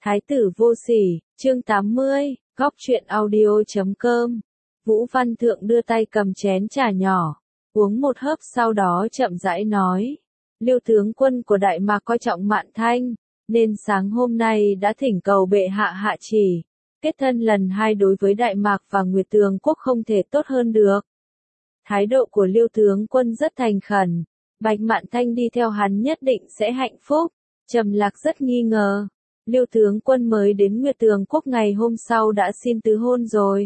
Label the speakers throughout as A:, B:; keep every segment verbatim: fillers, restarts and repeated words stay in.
A: Thái tử vô sỉ, chương tám mươi, góc truyện audio chấm com. Vũ Văn Thượng đưa tay cầm chén trà nhỏ, uống một hớp sau đó chậm rãi nói. Liêu tướng quân của Đại Mạc coi trọng Mạn Thanh, nên sáng hôm nay đã thỉnh cầu bệ hạ hạ chỉ. Kết thân lần hai đối với Đại Mạc và Nguyệt Tường Quốc không thể tốt hơn được. Thái độ của Liêu tướng quân rất thành khẩn, Bạch Mạn Thanh đi theo hắn nhất định sẽ hạnh phúc. Trầm Lạc rất nghi ngờ. Liêu tướng quân mới đến Nguyệt Tường Quốc ngày hôm sau đã xin tứ hôn rồi.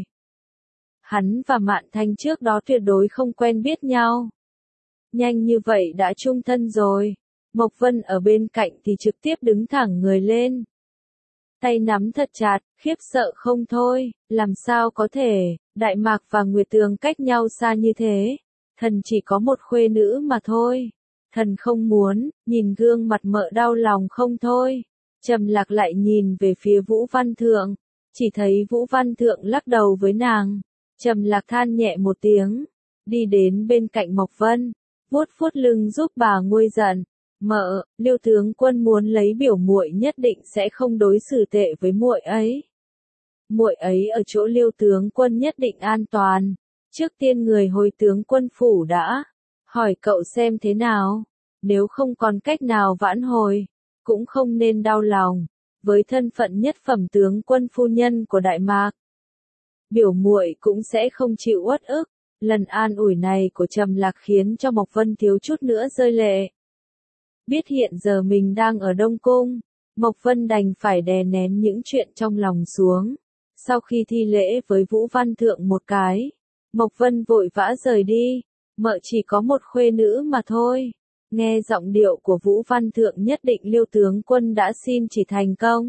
A: Hắn và Mạn Thanh trước đó tuyệt đối không quen biết nhau. Nhanh như vậy đã chung thân rồi. Mộc Vân ở bên cạnh thì trực tiếp đứng thẳng người lên. Tay nắm thật chặt, khiếp sợ không thôi, làm sao có thể, Đại Mạc và Nguyệt Tường cách nhau xa như thế. Thần chỉ có một khuê nữ mà thôi. Thần không muốn, nhìn gương mặt mợ đau lòng không thôi. Trầm Lạc lại nhìn về phía Vũ Văn Thượng, chỉ thấy Vũ Văn Thượng lắc đầu với nàng. Trầm Lạc than nhẹ một tiếng, đi đến bên cạnh Mộc Vân, vuốt vuốt lưng giúp bà nguôi giận. Mợ, Liêu tướng quân muốn lấy biểu muội nhất định sẽ không đối xử tệ với muội ấy. Muội ấy ở chỗ Liêu tướng quân nhất định an toàn. Trước tiên người hồi tướng quân phủ đã hỏi cậu xem thế nào, nếu không còn cách nào vãn hồi, cũng không nên đau lòng, với thân phận nhất phẩm tướng quân phu nhân của Đại Mạc. Biểu muội cũng sẽ không chịu uất ức. Lần an ủi này của Trầm Lạc khiến cho Mộc Vân thiếu chút nữa rơi lệ. Biết hiện giờ mình đang ở Đông Cung, Mộc Vân đành phải đè nén những chuyện trong lòng xuống. Sau khi thi lễ với Vũ Văn Thượng một cái, Mộc Vân vội vã rời đi. Mợ chỉ có một khuê nữ mà thôi. Nghe giọng điệu của Vũ Văn Thượng nhất định Liêu tướng quân đã xin chỉ thành công.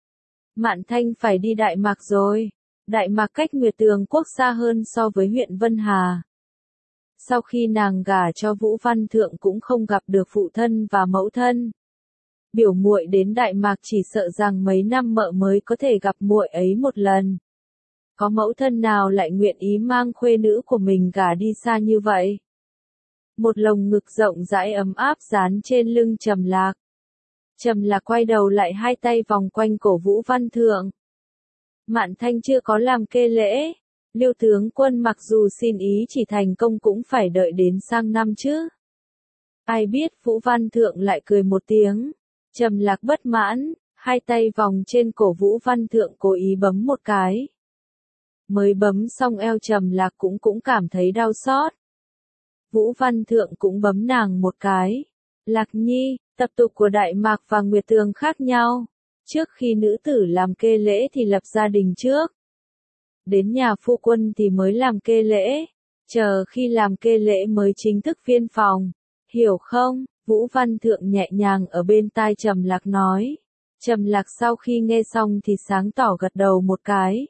A: Mạn Thanh phải đi Đại Mạc rồi. Đại Mạc cách Nguyệt Tường Quốc xa hơn so với huyện Vân Hà. Sau khi nàng gả cho Vũ Văn Thượng cũng không gặp được phụ thân và mẫu thân. Biểu muội đến Đại Mạc chỉ sợ rằng mấy năm mợ mới có thể gặp muội ấy một lần. Có mẫu thân nào lại nguyện ý mang khuê nữ của mình gả đi xa như vậy? Một lồng ngực rộng rãi ấm áp dán trên lưng Trầm Lạc. Trầm Lạc quay đầu lại hai tay vòng quanh cổ Vũ Văn Thượng. Mạn Thanh chưa có làm kê lễ. Liêu tướng quân mặc dù xin ý chỉ thành công cũng phải đợi đến sang năm chứ. Ai biết Vũ Văn Thượng lại cười một tiếng. Trầm Lạc bất mãn, hai tay vòng trên cổ Vũ Văn Thượng cố ý bấm một cái. Mới bấm xong eo Trầm Lạc cũng cũng cảm thấy đau xót. Vũ Văn Thượng cũng bấm nàng một cái. Lạc Nhi, tập tục của Đại Mạc và Nguyệt Tường khác nhau. Trước khi nữ tử làm kê lễ thì lập gia đình trước. Đến nhà phu quân thì mới làm kê lễ. Chờ khi làm kê lễ mới chính thức viên phòng. Hiểu không? Vũ Văn Thượng nhẹ nhàng ở bên tai Trầm Lạc nói. Trầm Lạc sau khi nghe xong thì sáng tỏ gật đầu một cái.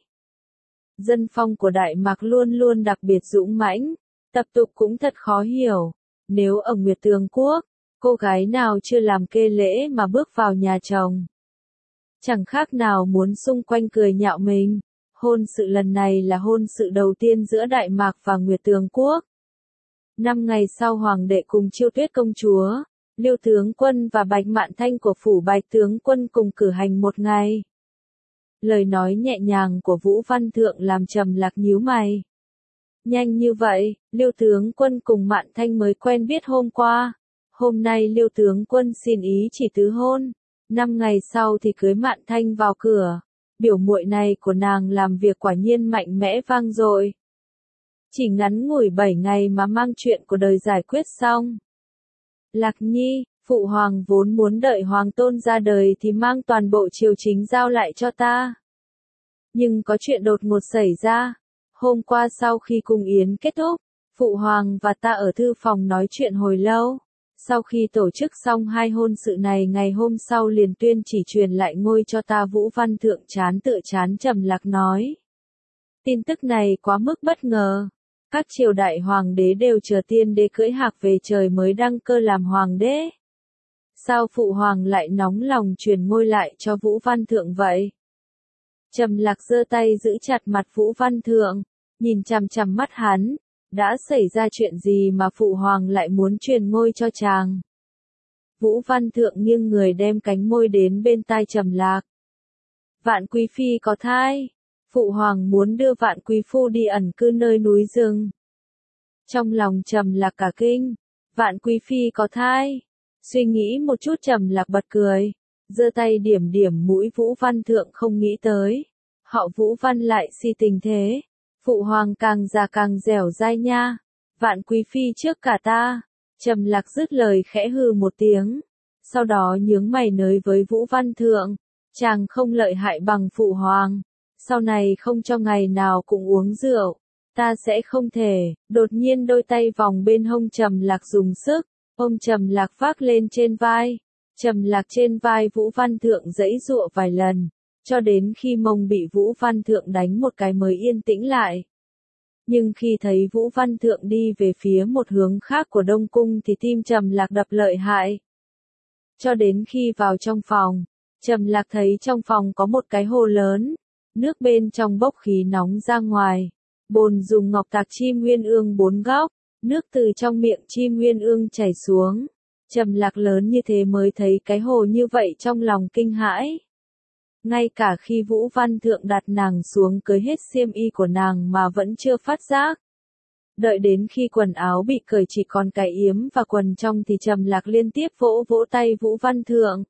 A: Dân phong của Đại Mạc luôn luôn đặc biệt dũng mãnh. Tập tục cũng thật khó hiểu. Nếu ở Nguyệt Tường Quốc, cô gái nào chưa làm kê lễ mà bước vào nhà chồng, chẳng khác nào muốn xung quanh cười nhạo mình. Hôn sự lần này là hôn sự đầu tiên giữa Đại Mạc và Nguyệt Tường Quốc. Năm ngày sau Hoàng đệ cùng Chiêu Tuyết công chúa, Liêu tướng quân và Bạch Mạn Thanh của phủ Bạch tướng quân cùng cử hành một ngày. Lời nói nhẹ nhàng của Vũ Văn Thượng làm Trầm Lạc nhíu mày. Nhanh như vậy, Liêu tướng quân cùng Mạn Thanh mới quen biết hôm qua. Hôm nay Liêu tướng quân xin ý chỉ tứ hôn. Năm ngày sau thì cưới Mạn Thanh vào cửa. Biểu muội này của nàng làm việc quả nhiên mạnh mẽ vang dội. Chỉ ngắn ngủi bảy ngày mà mang chuyện của đời giải quyết xong. Lạc Nhi, phụ hoàng vốn muốn đợi hoàng tôn ra đời thì mang toàn bộ triều chính giao lại cho ta. Nhưng có chuyện đột ngột xảy ra. Hôm qua sau khi cung yến kết thúc, phụ hoàng và ta ở thư phòng nói chuyện hồi lâu. Sau khi tổ chức xong hai hôn sự này ngày hôm sau liền tuyên chỉ truyền lại ngôi cho ta. Vũ Văn Thượng chán tựa chán Trầm Lạc nói. Tin tức này quá mức bất ngờ. Các triều đại hoàng đế đều chờ tiên đế cưỡi hạc về trời mới đăng cơ làm hoàng đế. Sao phụ hoàng lại nóng lòng truyền ngôi lại cho Vũ Văn Thượng vậy? Trầm Lạc giơ tay giữ chặt mặt Vũ Văn Thượng, nhìn chằm chằm mắt hắn. Đã xảy ra chuyện gì mà phụ hoàng lại muốn truyền ngôi cho chàng? Vũ Văn Thượng nghiêng người đem cánh môi đến bên tai Trầm Lạc. Vạn Quý Phi có thai. Phụ hoàng muốn đưa Vạn Quý Phu đi ẩn cư nơi núi rừng. Trong lòng Trầm Lạc cả kinh, Vạn Quý Phi có thai. Suy nghĩ một chút Trầm Lạc bật cười, giơ tay điểm điểm mũi Vũ Văn Thượng không nghĩ tới. Họ Vũ Văn lại si tình thế. Phụ hoàng càng già càng dẻo dai nha. Vạn Quý Phi trước cả ta. Trầm Lạc dứt lời khẽ hừ một tiếng. Sau đó nhướng mày nới với Vũ Văn Thượng. Chàng không lợi hại bằng phụ hoàng. Sau này không cho ngày nào cũng uống rượu. Ta sẽ không thể. Đột nhiên đôi tay vòng bên hông Trầm Lạc dùng sức. Ôm Trầm Lạc vác lên trên vai. Trầm Lạc trên vai Vũ Văn Thượng giãy giụa vài lần. Cho đến khi mông bị Vũ Văn Thượng đánh một cái mới yên tĩnh lại. Nhưng khi thấy Vũ Văn Thượng đi về phía một hướng khác của Đông Cung thì tim Trầm Lạc đập lợi hại. Cho đến khi vào trong phòng, Trầm Lạc thấy trong phòng có một cái hồ lớn, nước bên trong bốc khí nóng ra ngoài. Bồn dùng ngọc tạc chim nguyên ương bốn góc, nước từ trong miệng chim nguyên ương chảy xuống. Trầm Lạc lớn như thế mới thấy cái hồ như vậy trong lòng kinh hãi. Ngay cả khi Vũ Văn Thượng đặt nàng xuống cưới hết xiêm y của nàng mà vẫn chưa phát giác. Đợi đến khi quần áo bị cởi chỉ còn cái yếm và quần trong thì Trầm Lạc liên tiếp vỗ vỗ tay Vũ Văn Thượng.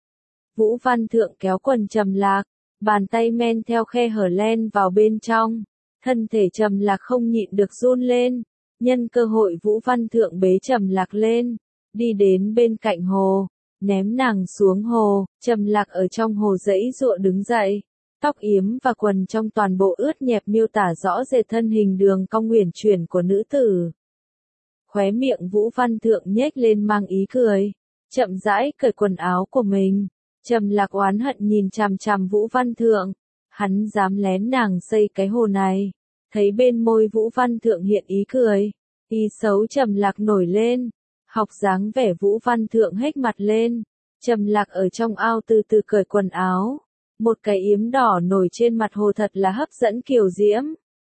A: Vũ Văn Thượng kéo quần Trầm Lạc, bàn tay men theo khe hở len vào bên trong. Thân thể Trầm Lạc không nhịn được run lên. Nhân cơ hội Vũ Văn Thượng bế Trầm Lạc lên, đi đến bên cạnh hồ, ném nàng xuống hồ. Trầm Lạc ở trong hồ giãy giụa đứng dậy, tóc yếm và quần trong toàn bộ ướt nhẹp miêu tả rõ rệt thân hình đường cong uyển chuyển của nữ tử. Khóe miệng Vũ Văn Thượng nhếch lên mang ý cười, chậm rãi cởi quần áo của mình. Trầm Lạc oán hận nhìn chằm chằm Vũ Văn Thượng, hắn dám lén nàng xây cái hồ này. Thấy bên môi Vũ Văn Thượng hiện ý cười, ý xấu Trầm Lạc nổi lên, học dáng vẻ Vũ Văn Thượng hếch mặt lên. Trầm Lạc ở trong ao từ từ cởi quần áo, một cái yếm đỏ nổi trên mặt hồ thật là hấp dẫn kiều diễm.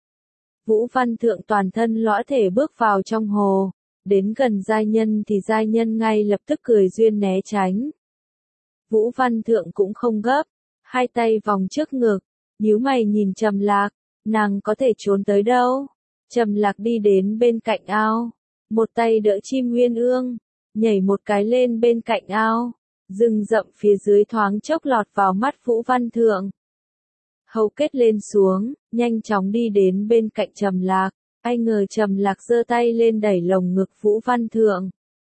A: Vũ Văn Thượng toàn thân lõa thể bước vào trong hồ, đến gần giai nhân thì giai nhân ngay lập tức cười duyên né tránh. Vũ Văn Thượng cũng không gấp, hai tay vòng trước ngực, nhíu mày nhìn Trầm Lạc, nàng có thể trốn tới đâu. Trầm Lạc đi đến bên cạnh ao, một tay đỡ chim nguyên ương, nhảy một cái lên bên cạnh ao. Rừng rậm phía dưới thoáng chốc lọt vào mắt Vũ Văn Thượng. Hầu kết lên xuống, nhanh chóng đi đến bên cạnh Trầm Lạc. Ai ngờ Trầm Lạc giơ tay lên đẩy lồng ngực Vũ Văn Thượng.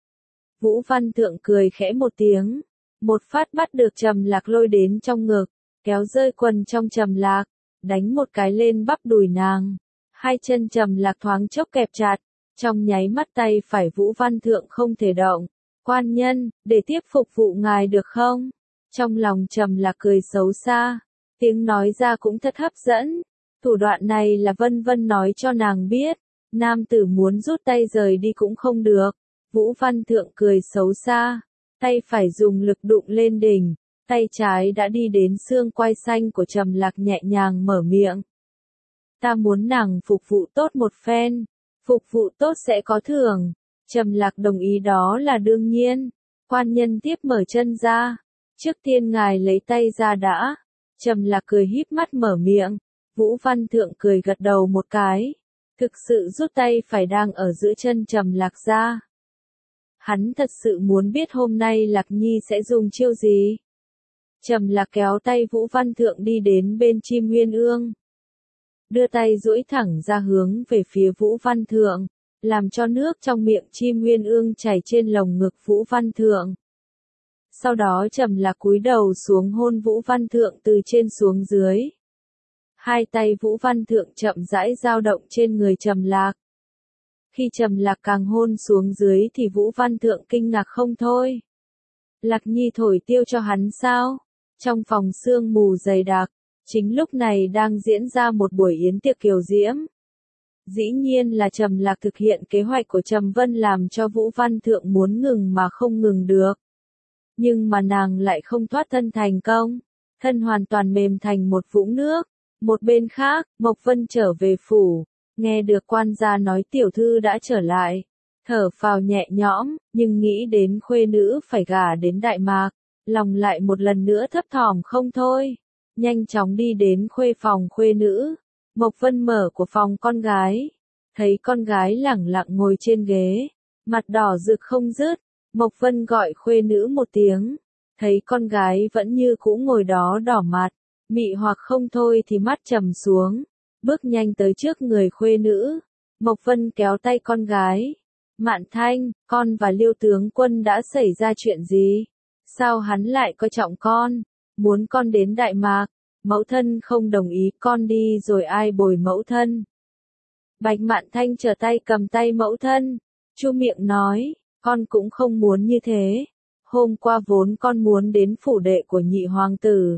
A: Vũ Văn Thượng cười khẽ một tiếng, một phát bắt được Trầm Lạc lôi đến trong ngực, kéo rơi quần trong Trầm Lạc, đánh một cái lên bắp đùi nàng. Hai chân Trầm Lạc thoáng chốc kẹp chặt, trong nháy mắt tay phải Vũ Văn Thượng không thể động. Quan nhân, để tiếp phục vụ ngài được không? Trong lòng Trầm Lạc cười xấu xa, tiếng nói ra cũng thật hấp dẫn. Thủ đoạn này là Vân Vân nói cho nàng biết, nam tử muốn rút tay rời đi cũng không được. Vũ Văn Thượng cười xấu xa, tay phải dùng lực đụng lên đỉnh, tay trái đã đi đến xương quai xanh của Trầm Lạc nhẹ nhàng mở miệng. Ta muốn nàng phục vụ tốt một phen, phục vụ tốt sẽ có thưởng. Trầm Lạc đồng ý đó là đương nhiên. Quan nhân tiếp mở chân ra. Trước tiên ngài lấy tay ra đã. Trầm Lạc cười híp mắt mở miệng. Vũ Văn Thượng cười gật đầu một cái. Thực sự rút tay phải đang ở giữa chân Trầm Lạc ra. Hắn thật sự muốn biết hôm nay Lạc Nhi sẽ dùng chiêu gì. Trầm Lạc kéo tay Vũ Văn Thượng đi đến bên chim nguyên ương. Đưa tay duỗi thẳng ra hướng về phía Vũ Văn Thượng, làm cho nước trong miệng chim nguyên ương chảy trên lồng ngực Vũ Văn Thượng. Sau đó Trầm Lạc cúi đầu xuống hôn Vũ Văn Thượng từ trên xuống dưới. Hai tay Vũ Văn Thượng chậm rãi dao động trên người Trầm Lạc. Khi Trầm Lạc càng hôn xuống dưới thì Vũ Văn Thượng kinh ngạc không thôi. Lạc Nhi thổi tiêu cho hắn sao? Trong phòng sương mù dày đặc, chính lúc này đang diễn ra một buổi yến tiệc kiều diễm. Dĩ nhiên là Trầm Lạc thực hiện kế hoạch của Trầm Vân làm cho Vũ Văn Thượng muốn ngừng mà không ngừng được. Nhưng mà nàng lại không thoát thân thành công, thân hoàn toàn mềm thành một vũng nước. Một bên khác, Mộc Vân trở về phủ, nghe được quan gia nói tiểu thư đã trở lại, thở phào nhẹ nhõm, nhưng nghĩ đến khuê nữ phải gả đến Đại Mạc, lòng lại một lần nữa thấp thỏm không thôi. nhanh chóng đi đến khuê phòng khuê nữ. Mộc Vân mở của phòng con gái, thấy con gái lẳng lặng ngồi trên ghế, mặt đỏ rực không dứt. Mộc Vân gọi khuê nữ một tiếng, thấy con gái vẫn như cũ ngồi đó đỏ mặt, mị hoặc không thôi thì mắt trầm xuống, bước nhanh tới trước người khuê nữ. Mộc Vân kéo tay con gái. Mạn Thanh, con và Liêu tướng quân đã xảy ra chuyện gì? Sao hắn lại coi trọng con? Muốn con đến Đại Mạc, mẫu thân không đồng ý, con đi rồi ai bồi mẫu thân? Bạch Mạn Thanh trở tay cầm tay mẫu thân, chu miệng nói, con cũng không muốn như thế. Hôm qua vốn con muốn đến phủ đệ của nhị hoàng tử.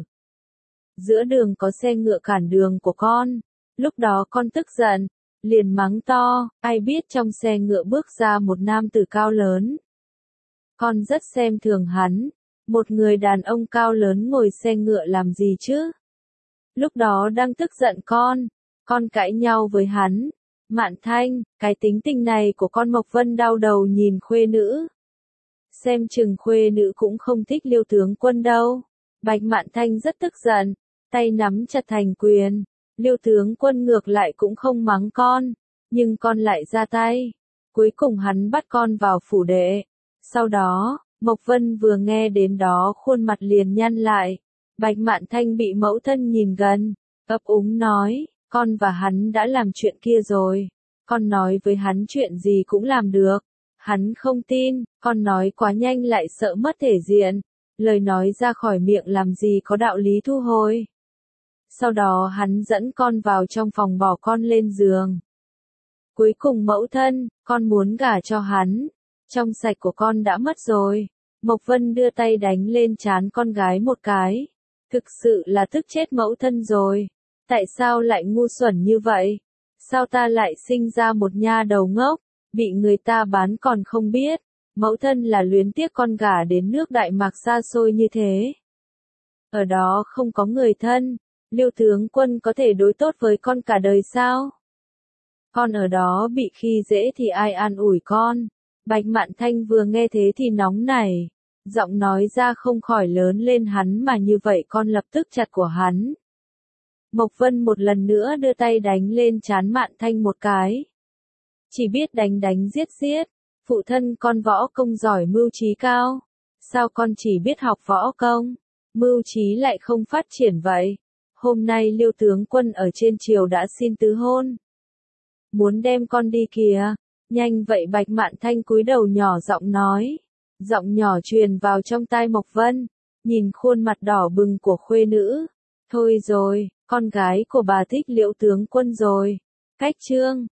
A: Giữa đường có xe ngựa cản đường của con, lúc đó con tức giận, liền mắng to, ai biết trong xe ngựa bước ra một nam tử cao lớn. Con rất xem thường hắn, một người đàn ông cao lớn ngồi xe ngựa làm gì chứ? Lúc đó đang tức giận con, con cãi nhau với hắn. Mạn Thanh, cái tính tình này của con. Mộc Vân đau đầu nhìn khuê nữ. Xem chừng khuê nữ cũng không thích Liêu tướng quân đâu. Bạch Mạn Thanh rất tức giận, tay nắm chặt thành quyền. Liêu tướng quân ngược lại cũng không mắng con, nhưng con lại ra tay. Cuối cùng hắn bắt con vào phủ đệ. Sau đó, Mộc Vân vừa nghe đến đó khuôn mặt liền nhăn lại. Bạch Mạn Thanh bị mẫu thân nhìn gần, ấp úng nói, con và hắn đã làm chuyện kia rồi. Con nói với hắn chuyện gì cũng làm được. Hắn không tin, con nói quá nhanh lại sợ mất thể diện. Lời nói ra khỏi miệng làm gì có đạo lý thu hồi. Sau đó hắn dẫn con vào trong phòng bỏ con lên giường. Cuối cùng mẫu thân, con muốn gả cho hắn. Trong sạch của con đã mất rồi. Mộc Vân đưa tay đánh lên trán con gái một cái. Thực sự là tức chết mẫu thân rồi. Tại sao lại ngu xuẩn như vậy? Sao ta lại sinh ra một nha đầu ngốc, bị người ta bán còn không biết. Mẫu thân là luyến tiếc con gả đến nước Đại Mạc xa xôi như thế. Ở đó không có người thân, Liêu tướng quân có thể đối tốt với con cả đời sao? Con ở đó bị khi dễ thì ai an ủi con? Bạch Mạn Thanh vừa nghe thế thì nóng nảy, giọng nói ra không khỏi lớn lên, hắn mà như vậy con lập tức chặt của hắn. Mộc Vân một lần nữa đưa tay đánh lên trán Mạn Thanh một cái. Chỉ biết đánh đánh giết giết, phụ thân con võ công giỏi mưu trí cao. Sao con chỉ biết học võ công, mưu trí lại không phát triển vậy? Hôm nay Liêu tướng quân ở trên triều đã xin tứ hôn. Muốn đem con đi kìa. Nhanh vậy. Bạch Mạn Thanh cúi đầu nhỏ giọng nói. Giọng nhỏ truyền vào trong tai Mộc Vân, nhìn khuôn mặt đỏ bừng của khuê nữ. Thôi rồi, con gái của bà thích Liễu tướng quân rồi. Cách chương